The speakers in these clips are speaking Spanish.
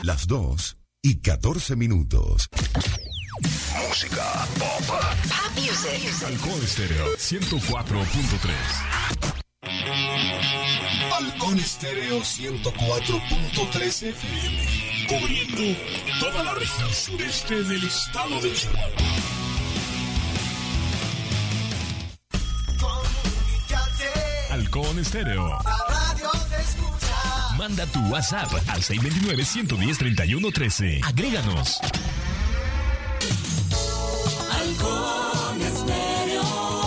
Las 2:14. Música pop. Pop music. Halcón Estéreo 104.3. Halcón Estéreo 104.3 FM. Cubriendo toda la región sureste del estado de Chihuahua. Halcón Estéreo. Manda tu WhatsApp al 629-110-3113. Agréganos. Halcón Estéreo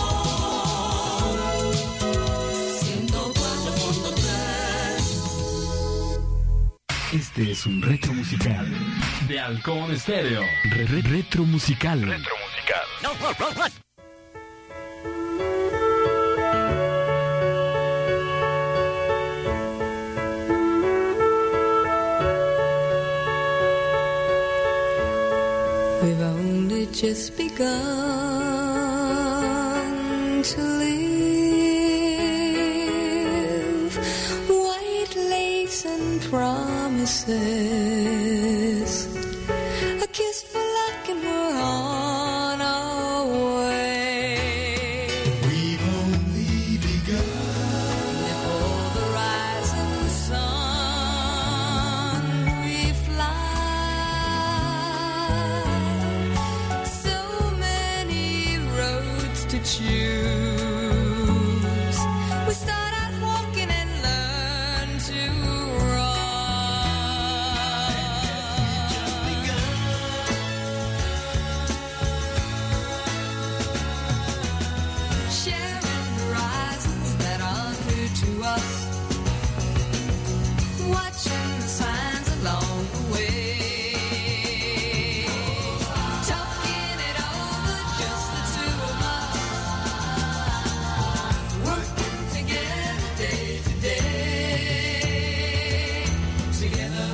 104.3. Este es un retro musical de Halcón Estéreo. Retro musical. Retro musical. No. We've only just begun to live. White lace and promises. A kiss for luck and we're on our way. We've only begun. Before the rising sun we fly. So many roads to choose. We start out walking and learn to run. Sharing horizons that are new to us. Watching the signs along the way. Talking it over, just the two of us. Working together day to day. Together.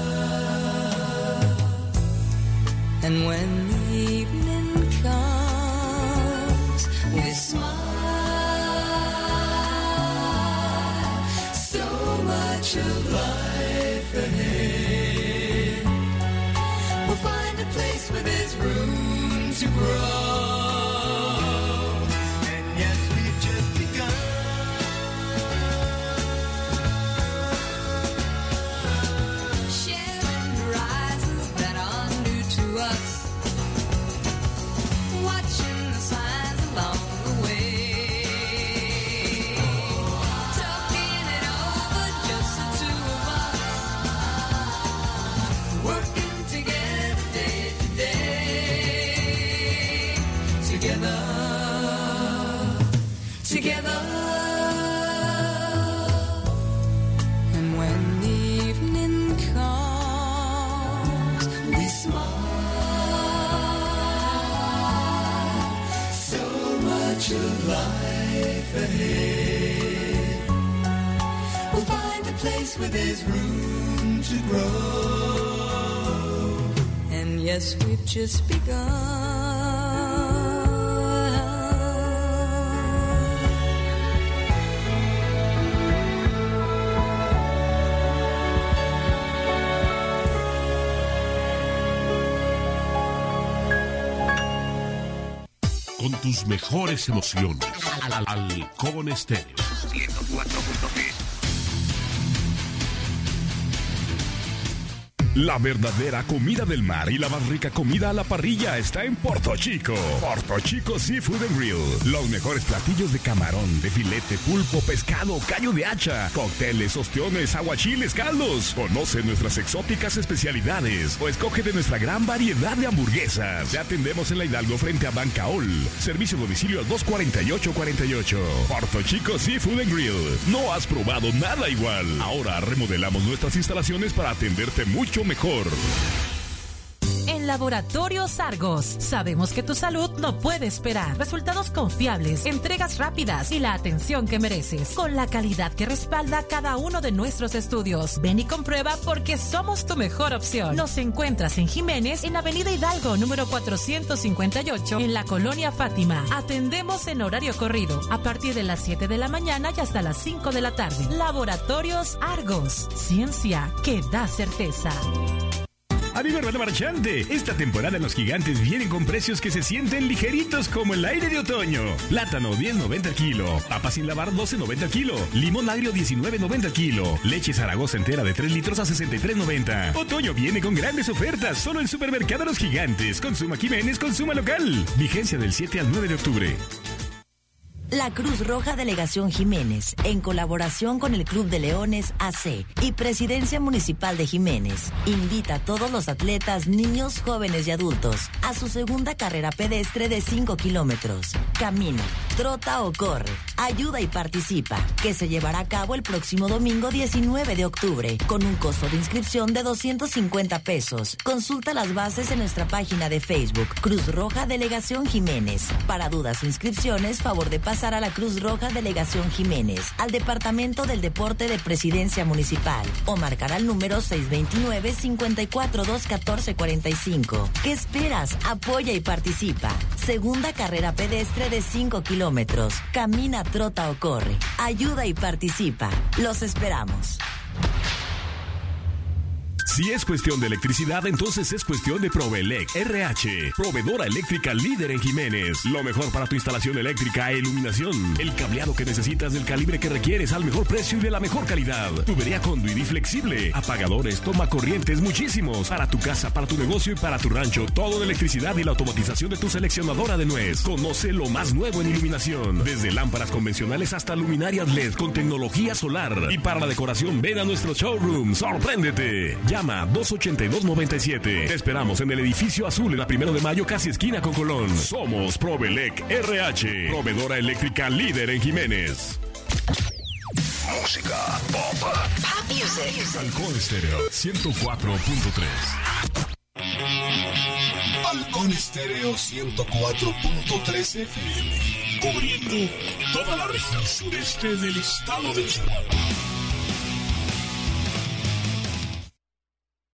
And when the evening comes, we smile. So much of life ahead. We'll find a place where there's room to grow. And yes, we've just begun. Sharing horizons that are new to us. Watching the signs along the way. Talking it over, just the two of us. Working together day to day. Together. Together. And when the evening comes, we smile. So much of life ahead. We'll find a place where there's room to grow. And yes, we've just begun. Con tus mejores emociones. Halcón Estéreo 104.3. La verdadera comida del mar y la más rica comida a la parrilla está en Porto Chico. Porto Chico Seafood and Grill. Los mejores platillos de camarón, de filete, pulpo, pescado, callo de hacha, cócteles, ostiones, aguachiles, caldos. Conoce nuestras exóticas especialidades o escoge de nuestra gran variedad de hamburguesas. Te atendemos en la Hidalgo frente a Bancaol. Servicio a domicilio al 248-48. Porto Chico Seafood and Grill. No has probado nada igual. Ahora remodelamos nuestras instalaciones para atenderte mucho mejor. En Laboratorios Argos, sabemos que tu salud no puede esperar. Resultados confiables, entregas rápidas y la atención que mereces, con la calidad que respalda cada uno de nuestros estudios. Ven y comprueba porque somos tu mejor opción. Nos encuentras en Jiménez, en Avenida Hidalgo, número 458, en la Colonia Fátima. Atendemos en horario corrido, a partir de las 7 de la mañana y hasta las 5 de la tarde. Laboratorios Argos, ciencia que da certeza. Amigo hermano marchante, esta temporada los gigantes vienen con precios que se sienten ligeritos como el aire de otoño. Plátano 10.90 el kilo, papa sin lavar 12.90 el kilo, limón agrio 19.90 el kilo, leche Zaragoza entera de 3 litros a 63.90. Otoño viene con grandes ofertas solo en Supermercado Los Gigantes. Consuma Jiménez, consuma local. Vigencia del 7 al 9 de octubre. La Cruz Roja Delegación Jiménez, en colaboración con el Club de Leones AC y Presidencia Municipal de Jiménez, invita a todos los atletas, niños, jóvenes y adultos a su segunda carrera pedestre de 5 kilómetros. Camina, trota o corre, ayuda y participa, que se llevará a cabo el próximo domingo 19 de octubre, con un costo de inscripción de 250 pesos. Consulta las bases en nuestra página de Facebook, Cruz Roja Delegación Jiménez. Para dudas o inscripciones, favor de pasar a la Cruz Roja Delegación Jiménez, al Departamento del Deporte de Presidencia Municipal, o marcar al número 629-542-1445. ¿Qué esperas? Apoya y participa. Segunda carrera pedestre de 5 kilómetros. Camina, trota o corre. Ayuda y participa. Los esperamos. Si es cuestión de electricidad, entonces es cuestión de Provelec RH, proveedora eléctrica líder en Jiménez. Lo mejor para tu instalación eléctrica e iluminación. El cableado que necesitas del calibre que requieres al mejor precio y de la mejor calidad. Tubería conduit y flexible. Apagadores, toma corrientes, muchísimos. Para tu casa, para tu negocio y para tu rancho. Todo de electricidad y la automatización de tu seleccionadora de nuez. Conoce lo más nuevo en iluminación. Desde lámparas convencionales hasta luminarias LED con tecnología solar. Y para la decoración, ven a nuestro showroom. ¡Sorpréndete! Llama 282-97. Te esperamos en el edificio azul en la 1 de mayo, casi esquina con Colón. Somos Provelec RH, proveedora eléctrica líder en Jiménez. Música pop. Pop music. Halcón Estéreo 104.3. Halcón Estéreo 104.3 FM, cubriendo toda la región sureste del estado de Chihuahua.